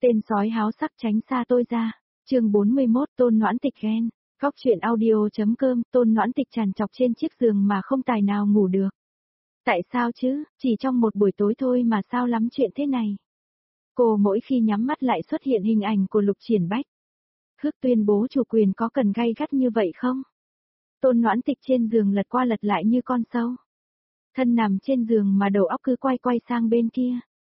Tên sói háo sắc tránh xa tôi ra. Chương 41 Tôn Noãn Tịch ghen. Góc truyện audio.com. Tôn Noãn Tịch trằn trọc trên chiếc giường mà không tài nào ngủ được. Tại sao chứ, chỉ trong một buổi tối thôi mà sao lắm chuyện thế này. Cô mỗi khi nhắm mắt lại xuất hiện hình ảnh của Lục Triển Bách. Khước tuyên bố chủ quyền có cần gay gắt như vậy không? Tôn Noãn Tịch trên giường lật qua lật lại như con sâu. Thân nằm trên giường mà đầu óc cứ quay quay sang bên kia.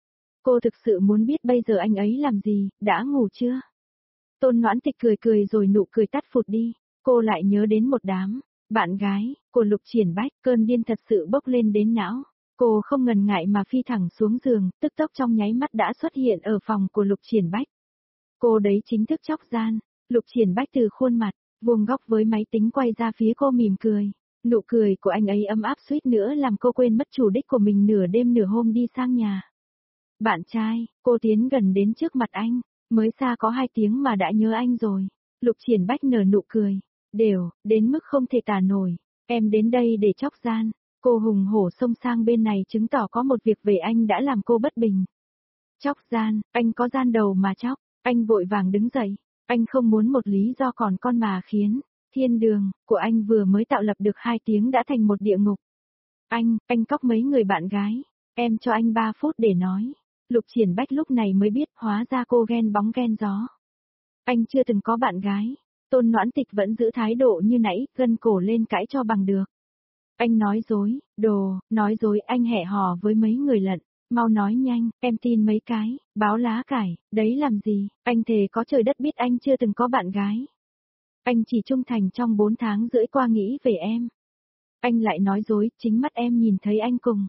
Cô thực sự muốn biết bây giờ anh ấy làm gì, đã ngủ chưa? Tôn Noãn Tịch cười cười rồi nụ cười tắt phụt đi. Cô lại nhớ đến một đám bạn gái của Lục Triển Bách, cơn điên thật sự bốc lên đến não. Cô không ngần ngại mà phi thẳng xuống giường, tức tốc trong nháy mắt đã xuất hiện ở phòng của Lục Triển Bách. Cô đấy chính thức chóc gian. Lục Triển Bách từ khuôn mặt, vuông góc với máy tính quay ra phía cô mỉm cười. Nụ cười của anh ấy ấm áp suýt nữa làm cô quên mất chủ đích của mình nửa đêm nửa hôm đi sang nhà. Bạn trai, cô tiến gần đến trước mặt anh, mới xa có 2 tiếng mà đã nhớ anh rồi. Lục Triển Bách nở nụ cười, đều, đến mức không thể tả nổi. Em đến đây để chóc gian. Cô hùng hổ xông sang bên này chứng tỏ có một việc về anh đã làm cô bất bình. Chóc gian, anh có gian đầu mà chóc. Anh vội vàng đứng dậy. Anh không muốn một lý do còn con mà khiến thiên đường của anh vừa mới tạo lập được 2 tiếng đã thành một địa ngục. Anh cóc mấy người bạn gái. Em cho anh 3 phút để nói. Lục Triển Bách lúc này mới biết hóa ra cô ghen bóng ghen gió. Anh chưa từng có bạn gái. Tôn Noãn Tịch vẫn giữ thái độ như nãy, gân cổ lên cãi cho bằng được. Anh nói dối, nói dối anh hẹn hò với mấy người lận. Mau nói nhanh, em tin mấy cái, báo lá cải, đấy làm gì, anh thề có trời đất biết anh chưa từng có bạn gái. Anh chỉ trung thành trong 4 tháng rưỡi qua nghĩ về em. Anh lại nói dối, chính mắt em nhìn thấy anh cùng.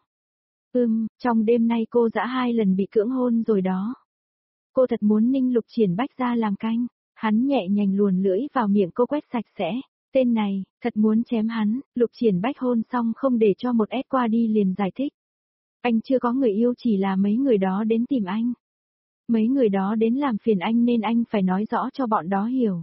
Trong đêm nay cô đã 2 lần bị cưỡng hôn rồi đó. Cô thật muốn ninh Lục Triển Bách ra làm canh. Hắn nhẹ nhàng luồn lưỡi vào miệng cô quét sạch sẽ. Tên này, thật muốn chém hắn. Lục Triển Bách hôn xong không để cho một S qua đi liền giải thích. Anh chưa có người yêu, chỉ là mấy người đó đến tìm anh. Mấy người đó đến làm phiền anh nên anh phải nói rõ cho bọn đó hiểu.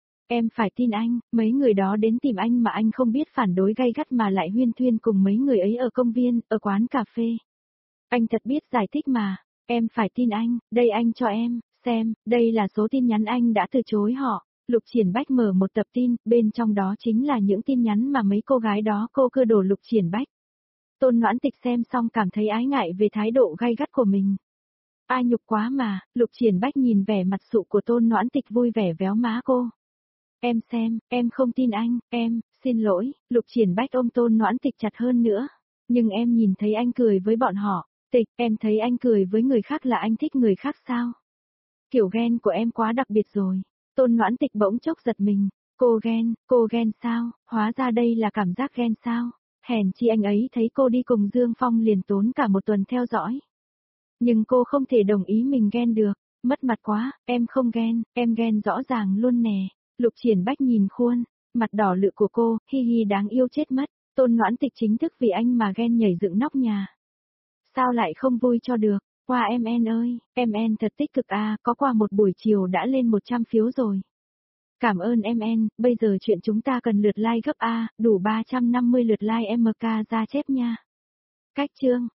Em phải tin anh, mấy người đó đến tìm anh mà anh không biết phản đối gay gắt mà lại huyên thuyên cùng mấy người ấy ở công viên, ở quán cà phê. Anh thật biết giải thích mà, em phải tin anh, đây anh cho em, xem, đây là số tin nhắn anh đã từ chối họ. Lục Triển Bách mở một tập tin, bên trong đó chính là những tin nhắn mà mấy cô gái đó cô cưa đổ Lục Triển Bách. Tôn Noãn Tịch xem xong cảm thấy ái ngại về thái độ gay gắt của mình. Ai nhục quá mà, Lục Triển Bách nhìn vẻ mặt sụ của Tôn Noãn Tịch vui vẻ véo má cô. Em xem, em không tin anh, em, xin lỗi, Lục Triển Bách ôm Tôn Noãn Tịch chặt hơn nữa. Nhưng em nhìn thấy anh cười với bọn họ, Tịch, em thấy anh cười với người khác là anh thích người khác sao? Kiểu ghen của em quá đặc biệt rồi. Tôn Noãn Tịch bỗng chốc giật mình, cô ghen sao, hóa ra đây là cảm giác ghen sao? Hèn chi anh ấy thấy cô đi cùng Dương Phong liền tốn cả 1 tuần theo dõi. Nhưng cô không thể đồng ý mình ghen được, mất mặt quá, em không ghen, em ghen rõ ràng luôn nè. Lục Triển Bách nhìn khuôn mặt đỏ lự của cô, hi hi đáng yêu chết mất. Tôn Noãn Tịch chính thức vì anh mà ghen nhảy dựng nóc nhà. Sao lại không vui cho được? Qua em ơi, em thật tích cực à, có qua một buổi chiều đã lên 100 phiếu rồi. Cảm ơn em, bây giờ chuyện chúng ta cần lượt like gấp A, đủ 350 lượt like MK ra chép nha. Cách chương